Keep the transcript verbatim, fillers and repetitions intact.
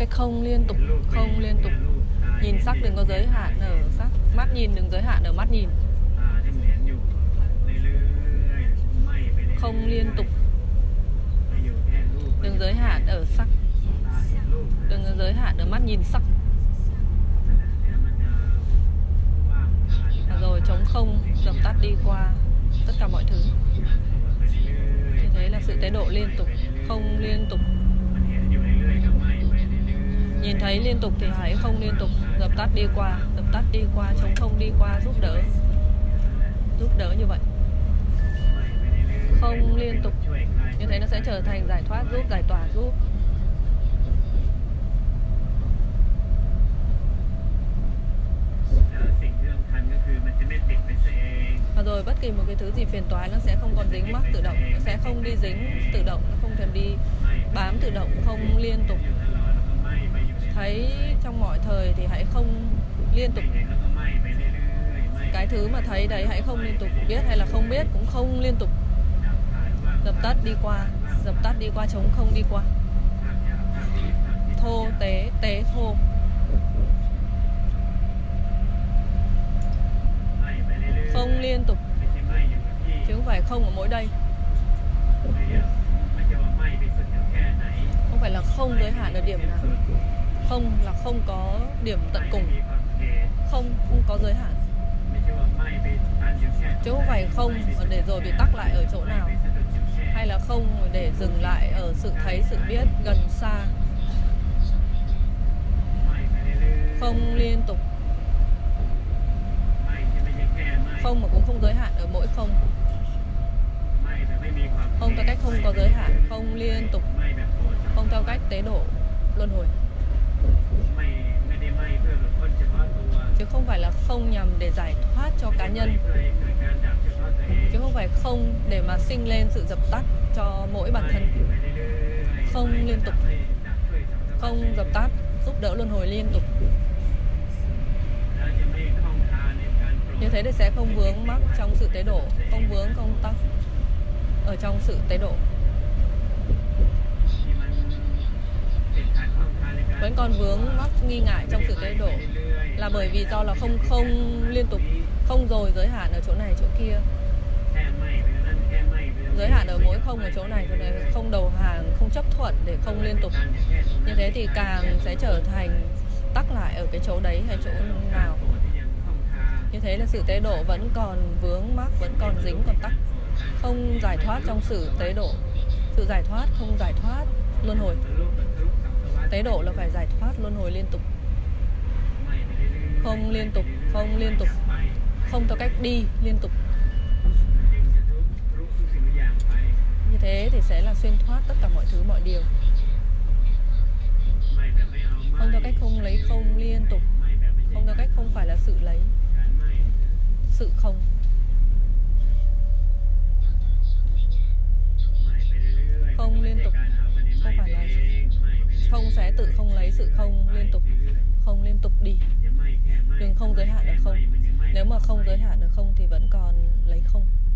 cái không liên tục, không liên tục. Nhìn sắc đừng có giới hạn ở sắc, mắt nhìn đừng giới hạn ở mắt nhìn. Không liên tục, đừng giới hạn ở sắc, đừng giới hạn ở mắt nhìn sắc. Rồi trống không, dập tắt đi qua tất cả mọi thứ. Như thế là sự tế độ liên tục, không liên tục. Nhìn thấy liên tục thì hãy không liên tục, dập tắt đi qua, dập tắt đi qua, trống không đi qua, giúp đỡ. Giúp đỡ như vậy. Không liên tục. Như thế nó sẽ trở thành giải thoát giúp, giải tỏa giúp. Và rồi bất kỳ một cái thứ gì phiền toái nó sẽ không còn dính mắc tự động, nó sẽ không đi dính tự động, nó không thèm đi bám tự động, không liên tục. Thấy trong mọi thời thì hãy không liên tục. Cái thứ mà thấy đấy hãy không liên tục, biết hay là không biết cũng không liên tục. Dập tắt đi qua, dập tắt đi qua, trống không đi qua. Thô tế, tế thô. Không liên tục, chứ không phải không ở mỗi đây. Không phải là không giới hạn ở điểm nào. Không là không có điểm tận cùng. Không, không có giới hạn. Chứ không phải không để rồi bị tắc lại ở chỗ nào. Hay là không để dừng lại ở sự thấy, sự biết, gần xa. Không liên tục. Không mà cũng không giới hạn ở mỗi không. Không theo cách không có giới hạn, không liên tục. Không theo cách tế độ luân hồi. Chứ không phải là không nhằm để giải thoát cho cá nhân. Chứ không phải không để mà sinh lên sự dập tắt cho mỗi bản thân. Không liên tục. Không dập tắt, giúp đỡ luân hồi liên tục. Như thế thì sẽ không vướng mắc trong sự tế độ, không vướng không tắc ở trong sự tế độ. Vẫn còn vướng mắc nghi ngại trong sự tế độ là bởi vì do là không không liên tục, không rồi giới hạn ở chỗ này chỗ kia, giới hạn ở mỗi không ở chỗ này chỗ này, không đầu hàng, không chấp thuận để không liên tục. Như thế thì càng sẽ trở thành tắc lại ở cái chỗ đấy hay chỗ nào. Như thế là sự tế độ vẫn còn vướng mắc, vẫn còn dính, còn tắc. Không giải thoát trong sự tế độ. Sự giải thoát, không giải thoát luân hồi. Tế độ là phải giải thoát luân hồi liên tục. Không liên tục, không liên tục. Không theo cách đi liên tục. Như thế thì sẽ là xuyên thoát tất cả mọi thứ, mọi điều. Không theo cách không lấy không liên tục. Không theo cách không phải là sự lấy. Sự không. Không liên tục. Không phải là không sẽ tự không lấy sự không liên tục. Không liên tục đi. Đừng không giới hạn ở không. Nếu mà không giới hạn ở không thì vẫn còn lấy không.